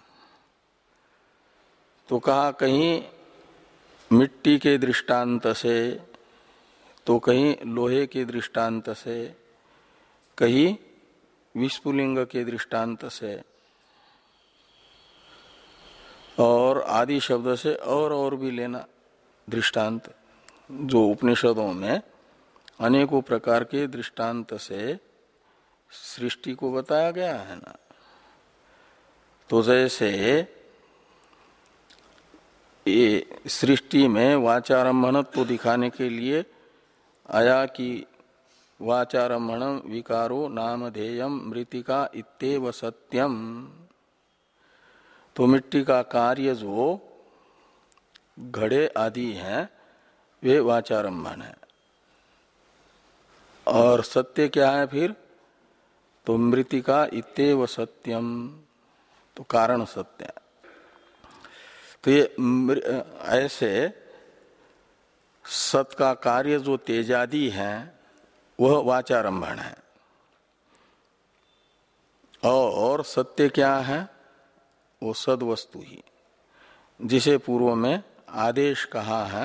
तो कहा कहीं मिट्टी के दृष्टांत से, तो कहीं लोहे के दृष्टांत से, कहीं विस्फुलिंग के दृष्टांत से, और आदि शब्द से और और भी लेना दृष्टांत। जो उपनिषदों में अनेकों प्रकार के दृष्टांत से सृष्टि को बताया गया है ना। तो जैसे ये सृष्टि में वाचारंभणत्व दिखाने के लिए आया कि वाचारंभणम विकारो नामधेयम मृतिका इत्येव सत्यम। तो मिट्टी का कार्य जो घड़े आदि हैं वे वाचारंभण है, और सत्य क्या है फिर? तो मृतिका इत्येव सत्यम, तो कारण सत्य। तो ये ऐसे सत का कार्य जो तेजादि है वह वाचारंभण है, और सत्य क्या है? वो सद वस्तु ही, जिसे पूर्व में आदेश कहा है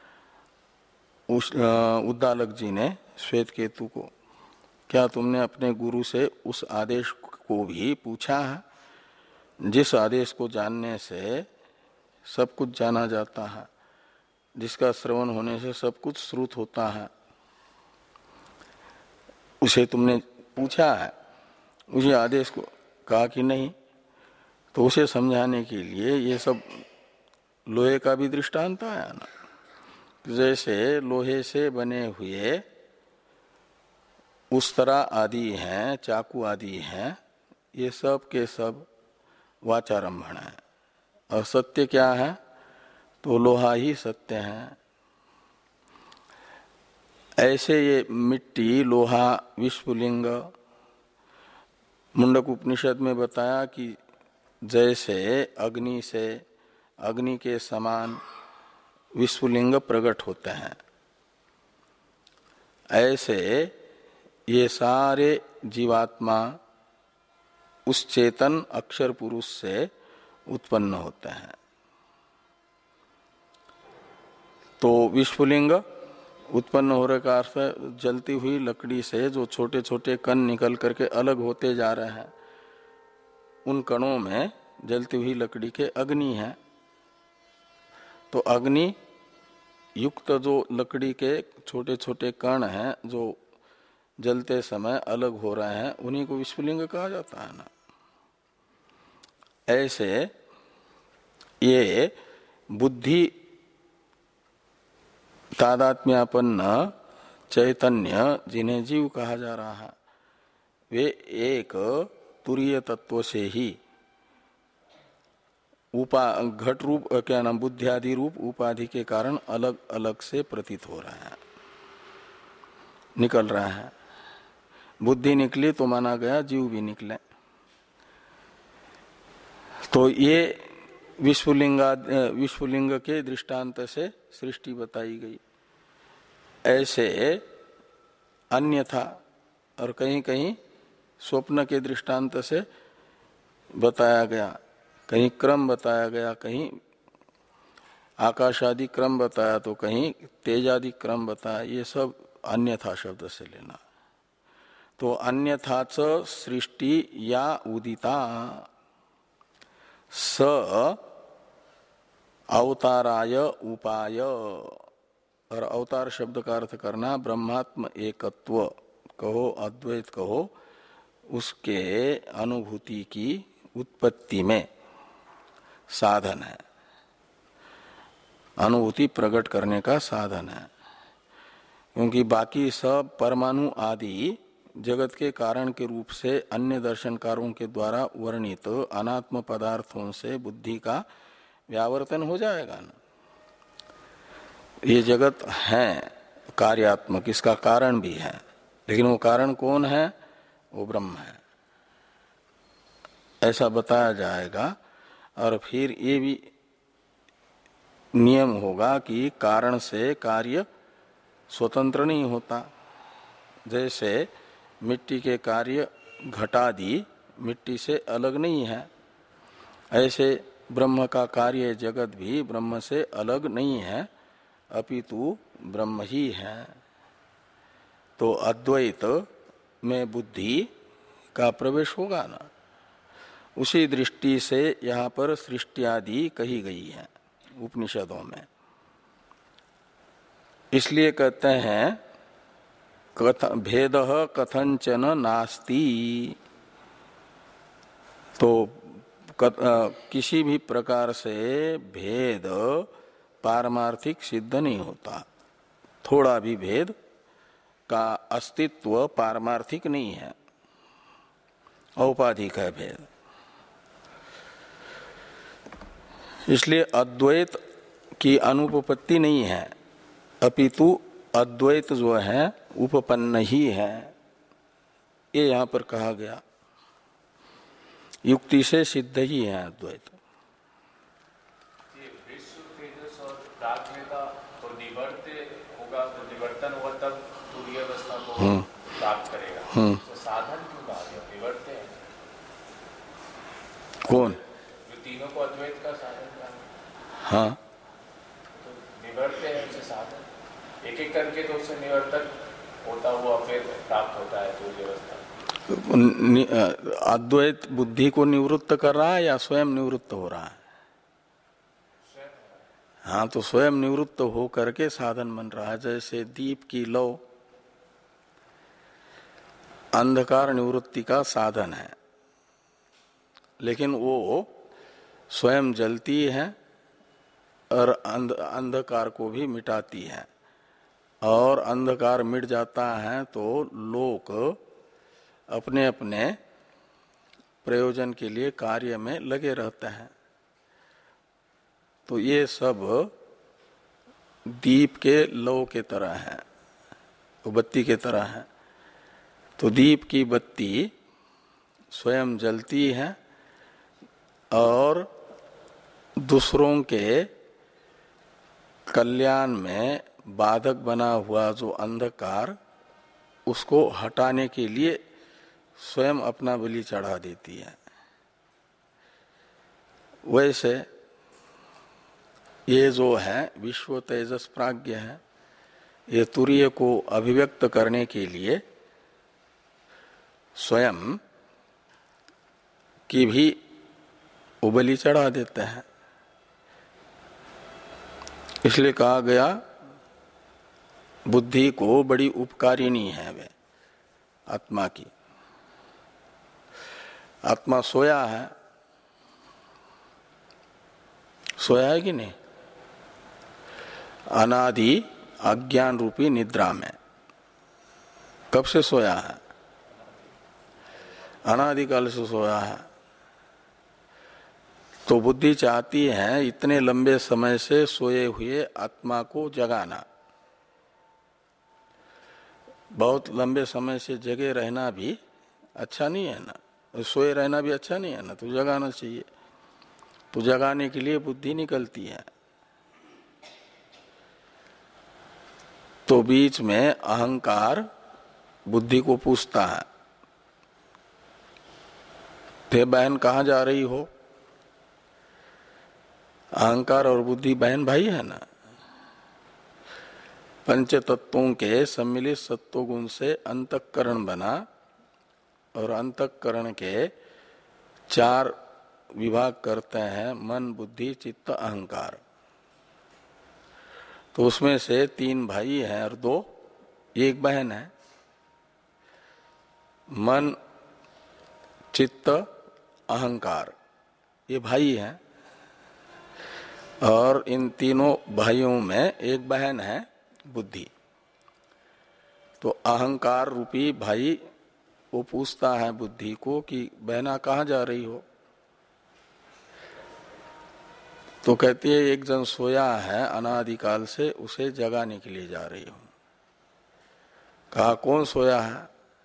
उस उद्दालक जी ने श्वेत केतु को। क्या तुमने अपने गुरु से उस आदेश को भी पूछा है, जिस आदेश को जानने से सब कुछ जाना जाता है, जिसका श्रवण होने से सब कुछ श्रुत होता है, उसे तुमने पूछा है? उसे आदेश को कहा कि नहीं। तो उसे समझाने के लिए ये सब लोहे का भी दृष्टांत आया ना। जैसे लोहे से बने हुए उस्तरा आदि हैं, चाकू आदि हैं, ये सब के सब वाचारंभण है। और सत्य क्या है? तो लोहा ही सत्य है। ऐसे ये मिट्टी, लोहा, विश्वलिंग, मुंडक उपनिषद में बताया कि जैसे अग्नि से, अग्नि के समान विश्वलिंग प्रकट होते हैं, ऐसे ये सारे जीवात्मा उस चेतन अक्षर पुरुष से उत्पन्न होते हैं। तो विश्वलिंग उत्पन्न हो रहे का अर्थ जलती हुई लकड़ी से जो छोटे छोटे कण निकल करके अलग होते जा रहे हैं, उन कणों में जलती हुई लकड़ी के अग्नि है। तो अग्नि युक्त जो लकड़ी के छोटे छोटे कण हैं जो जलते समय अलग हो रहे हैं, उन्हीं को विश्वलिंग कहा जाता है ना। ऐसे ये बुद्धि तादात्म्यापन्न चैतन्य जिन्हें जीव कहा जा रहा है, वे एक तुरीय तत्व से ही उपा घट रूप क्या नाम बुद्धियादि रूप उपाधि के कारण अलग अलग से प्रतीत हो रहा है, निकल रहा है। बुद्धि निकली तो माना गया जीव भी निकले। तो ये विश्वलिंगा विश्वलिंग के दृष्टांत से सृष्टि बताई गई। ऐसे अन्यथा और कहीं कहीं स्वप्न के दृष्टांत से बताया गया, कहीं क्रम बताया गया, कहीं आकाश आदि क्रम बताया, तो कहीं तेज आदि क्रम बताया। ये सब अन्यथा शब्द से लेना। तो अन्यथा च सृष्टि या उदिता स अवताराय उपाय, और अवतार शब्द का अर्थ करना ब्रह्मात्म एकत्व कहो, अद्वैत कहो, उसके अनुभूति की उत्पत्ति में साधन है, अनुभूति प्रकट करने का साधन है। क्योंकि बाकी सब परमाणु आदि जगत के कारण के रूप से अन्य दर्शनकारों के द्वारा वर्णित अनात्म पदार्थों से बुद्धि का व्यावर्तन हो जाएगा ना। ये जगत है कार्यात्मक, इसका कारण भी है, लेकिन वो कारण कौन है? वो ब्रह्म है, ऐसा बताया जाएगा। और फिर ये भी नियम होगा कि कारण से कार्य स्वतंत्र नहीं होता। जैसे मिट्टी के कार्य घटादि मिट्टी से अलग नहीं है, ऐसे ब्रह्म का कार्य जगत भी ब्रह्म से अलग नहीं है, अपितु ब्रह्म ही है। तो अद्वैत में बुद्धि का प्रवेश होगा ना। उसी दृष्टि से यहाँ पर सृष्टि आदि कही गई है उपनिषदों में। इसलिए कहते हैं कथ, भेद कथंचन नास्ति। तो कथ, किसी भी प्रकार से भेद पारमार्थिक सिद्ध नहीं होता। थोड़ा भी भेद का अस्तित्व पारमार्थिक नहीं है, औपाधिक है भेद। इसलिए अद्वैत की अनुपपत्ति नहीं है, अपितु अद्वैत जो है उपपन्न ही है। ये यहां पर कहा गया। युक्ति से सिद्ध ही है अद्वैत। विश्व तेजस और प्राग में का तो निवर्त होगा, तो निवर्तन होगा तब तुरीय अवस्था को प्राप्त करेगा। तो साधन क्यों कहा गया? निवर्त है कौन? जो तीनों को अद्वैत का साधन कहा। हाँ, तो निवर्त है उनसे साधन, एक एक करके तो उससे निवर्तक होता हुआ फिर प्राप्त होता है तुरीय अवस्था। अद्वैत बुद्धि को निवृत्त कर रहा है या स्वयं निवृत्त हो रहा है? हाँ, तो स्वयं निवृत्त हो करके साधन बन रहा है। जैसे दीप की लौ अंधकार निवृत्ति का साधन है, लेकिन वो स्वयं जलती है और अंध, अंधकार को भी मिटाती है। और अंधकार मिट जाता है तो लोग अपने अपने प्रयोजन के लिए कार्य में लगे रहते हैं। तो ये सब दीप के लौ के तरह है, वो बत्ती के तरह है। तो दीप की बत्ती स्वयं जलती है और दूसरों के कल्याण में बाधक बना हुआ जो अंधकार, उसको हटाने के लिए स्वयं अपना बलि चढ़ा देती है। वैसे ये जो है विश्व तेजस प्राज्ञ है, ये तुरीय को अभिव्यक्त करने के लिए स्वयं की भी बलि चढ़ा देते हैं। इसलिए कहा गया बुद्धि को बड़ी उपकारिणी है वे आत्मा की। आत्मा सोया है, सोया है कि नहीं? अनादि अज्ञान रूपी निद्रा में। कब से सोया है? अनादिकाल से सोया है। तो बुद्धि चाहती है इतने लंबे समय से सोए हुए आत्मा को जगाना। बहुत लंबे समय से जगे रहना भी अच्छा नहीं है ना, सोए रहना भी अच्छा नहीं है ना, तो जगाना चाहिए। तो जगाने के लिए बुद्धि निकलती है। तो बीच में अहंकार बुद्धि को पूछता है, थे बहन कहाँ जा रही हो? अहंकार और बुद्धि बहन भाई है ना। पंच तत्वों के सम्मिलित सत्व गुण से अंतःकरण बना और अंतःकरण के चार विभाग करते हैं, मन बुद्धि चित्त अहंकार। तो उसमें से तीन भाई हैं और दो एक बहन है। मन चित्त अहंकार ये भाई हैं और इन तीनों भाइयों में एक बहन है बुद्धि। तो अहंकार रूपी भाई वो पूछता है बुद्धि को कि बहना कहाँ जा रही हो? तो कहती है एक जन सोया है अनादिकाल से, उसे जगाने के लिए जा रही हूं। कहा कौन सोया है?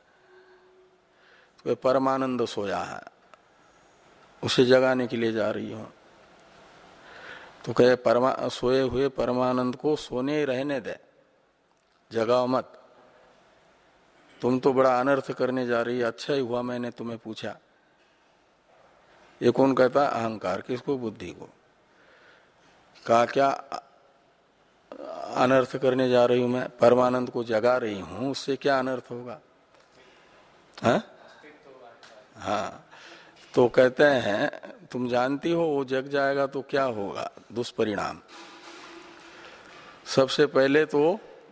तो परमानंद सोया है, उसे जगाने के लिए जा रही हूं। तो कहे परमा सोए हुए परमानंद को सोने ही रहने दे, जगाओ मत। तुम तो बड़ा अनर्थ करने जा रही है, अच्छा ही हुआ मैंने तुम्हें पूछा। ये कौन कहता? अहंकार। किसको? बुद्धि को। कहा क्या अनर्थ करने जा रही हूं मैं? परमानंद को जगा रही हूं, उससे क्या अनर्थ होगा? हाँ हाँ। तो कहते हैं तुम जानती हो वो जग जाएगा तो क्या होगा दुष्परिणाम। सबसे पहले तो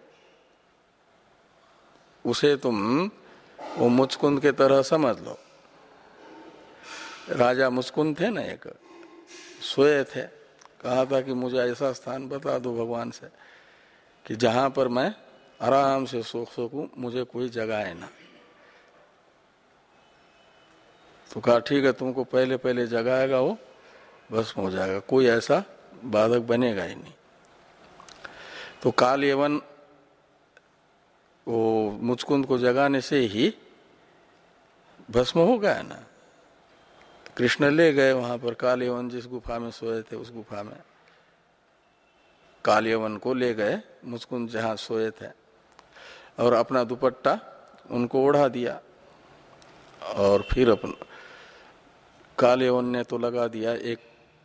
उसे तुम वो मुचकुंद के तरह समझ लो। राजा मुचकुंद थे ना, एक सोए थे, कहा था कि मुझे ऐसा स्थान बता दो भगवान से कि जहां पर मैं आराम से सो सकूं, मुझे कोई जगाए ना। तो कहा ठीक है, तुमको पहले पहले जगाएगा वो भस्म हो जाएगा, कोई ऐसा बाधक बनेगा ही नहीं। तो काल यवन वो मुचकुंद को जगाने से ही भस्म हो गया ना। कृष्ण ले गए वहां पर काल यवन जिस गुफा में सोए थे, उस गुफा में काल यवन को ले गए, मुचकुंद जहां सोए थे, और अपना दुपट्टा उनको ओढ़ा दिया। और फिर अपन काल यवन ने तो लगा दिया एक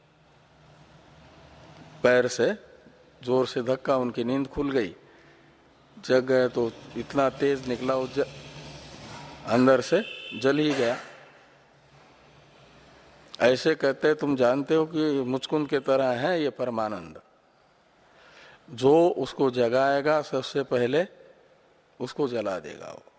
पैर से जोर से धक्का, उनकी नींद खुल गई, जग गए तो इतना तेज निकला वो ज... अंदर से जल ही गया। ऐसे कहते तुम जानते हो कि मुचकुंद के तरह है ये परमानंद, जो उसको जगाएगा सबसे पहले उसको जला देगा वो।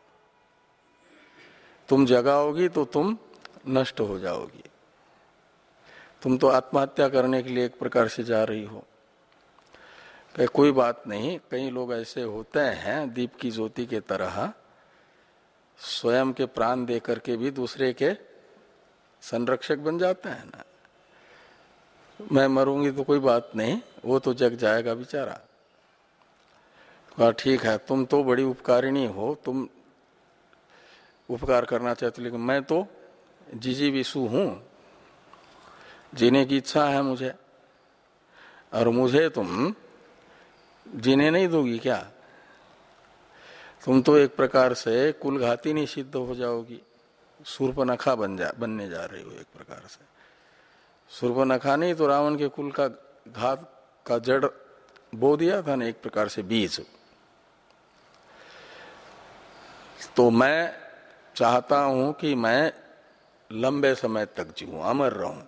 तुम जगाओगी तो तुम नष्ट हो जाओगी। तुम तो आत्महत्या करने के लिए एक प्रकार से जा रही हो। कहीं कोई बात नहीं, कई लोग ऐसे होते हैं दीप की ज्योति के तरह, स्वयं के प्राण दे करके भी दूसरे के संरक्षक बन जाते हैं ना। मैं मरूंगी तो कोई बात नहीं, वो तो जग जाएगा बेचारा। कहा ठीक है, तुम तो बड़ी उपकारिणी हो, तुम उपकार करना चाहते, लेकिन मैं तो जीजी विशु हूं, जीने की इच्छा है मुझे, और मुझे तुम जीने नहीं दोगी क्या? तुम तो एक प्रकार से कुलघाती नहीं सिद्ध हो जाओगी, शूर्पणखा बन जा बनने जा रही हो एक प्रकार से। शूर्पणखा नहीं तो रावण के कुल का घात का जड़ बो दिया था ना एक प्रकार से बीज। तो मैं चाहता हूं कि मैं लंबे समय तक जीऊं, अमर रहूं,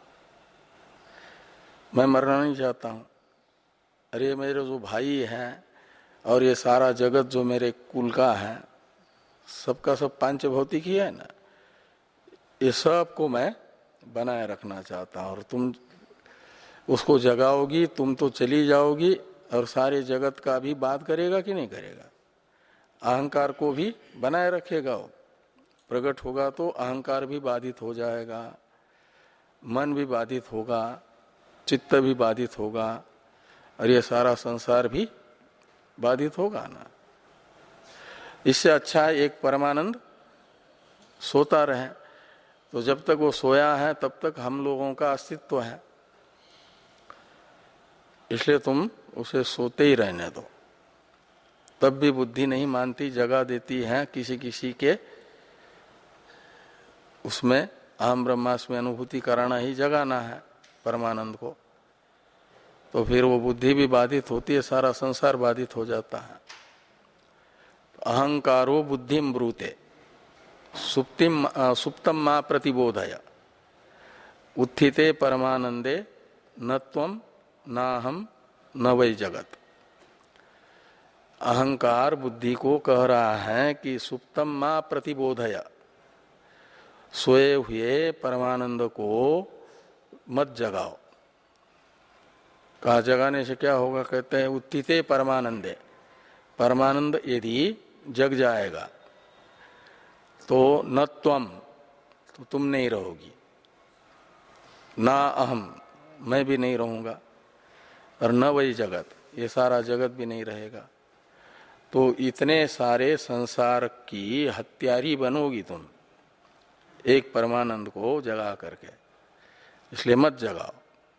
मैं मरना नहीं चाहता हूं। अरे मेरे जो भाई हैं और ये सारा जगत जो मेरे कुल का है, सबका सब पांच भौतिक ही है ना, ये सब को मैं बनाए रखना चाहता हूं। और तुम उसको जगाओगी, तुम तो चली जाओगी, और सारे जगत का भी बात करेगा कि नहीं करेगा? अहंकार को भी बनाए रखेगा वो। प्रकट होगा तो अहंकार भी बाधित हो जाएगा, मन भी बाधित होगा, चित्त भी बाधित होगा, और ये सारा संसार भी बाधित होगा ना। इससे अच्छा एक परमानंद सोता रहे। तो जब तक वो सोया है तब तक हम लोगों का अस्तित्व है, इसलिए तुम उसे सोते ही रहने दो। तब भी बुद्धि नहीं मानती, जगा देती है किसी किसी के उसमें अहम ब्रह्मास्मि अनुभूति कराना ही जगाना है परमानंद को। तो फिर वो बुद्धि भी बाधित होती है, सारा संसार बाधित हो जाता है। अहंकारो बुद्धिम ब्रूते सुप्तिम सुप्तम मां प्रतिबोधय उत्थिते परमानंदे न त्वम न हम न वै जगत। अहंकार बुद्धि को कह रहा है कि सुप्तम मां प्रतिबोधय, सोए हुए परमानंद को मत जगाओ। कहा जगाने से क्या होगा? कहते हैं उत्थिते परमानंदे, परमानंद यदि जग जाएगा तो न त्वम, तो तुम नहीं रहोगी, ना अहम, मैं भी नहीं रहूंगा, और न वही जगत, ये सारा जगत भी नहीं रहेगा। तो इतने सारे संसार की हत्यारी बनोगी तुम एक परमानंद को जगा करके, इसलिए मत जगाओ।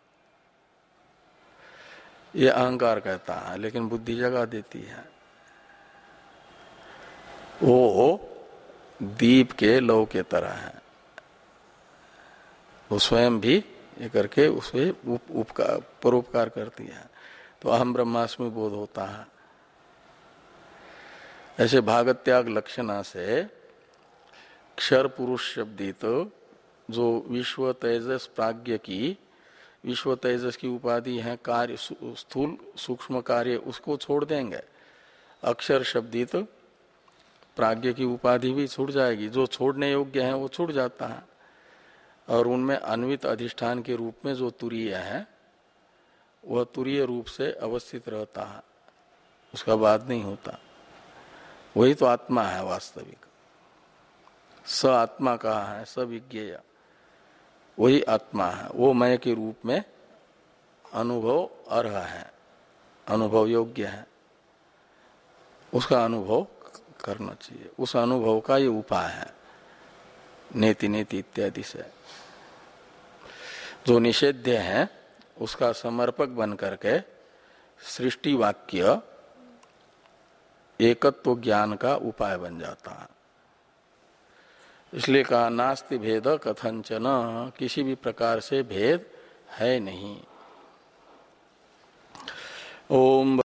ये अहंकार कहता है, लेकिन बुद्धि जगा देती है। वो दीप के लौ के तरह है, वो स्वयं भी ये करके उसे उप, उपकार परोपकार करती है, तो अहम ब्रह्मास्मि बोध होता है। ऐसे भागत त्याग लक्षणा से क्षर पुरुष शब्दित जो विश्व तेजस प्राज्ञ की, विश्व तेजस की उपाधि है कार्य, स्थूल सूक्ष्म कार्य, उसको छोड़ देंगे। अक्षर शब्दित प्राज्ञ की उपाधि भी छूट जाएगी, जो छोड़ने योग्य है वो छूट जाता है, और उनमें अन्वित अधिष्ठान के रूप में जो तुरीय है वह तुरीय रूप से अवस्थित रहता है, उसका बाद नहीं होता। वही तो आत्मा है वास्तविक। स आत्मा कहा है, स विज्ञेय, वही आत्मा है। वो मय के रूप में अनुभव अर्ह है, अनुभव योग्य है, उसका अनुभव करना चाहिए। उस अनुभव का ये उपाय है। नेति नेति इत्यादि से। जो निषेध्य है उसका समर्पक बन करके सृष्टि वाक्य एकत्व ज्ञान का उपाय बन जाता है। इसलिए कहा नास्ति भेद कथंचन, किसी भी प्रकार से भेद है नहीं। ओम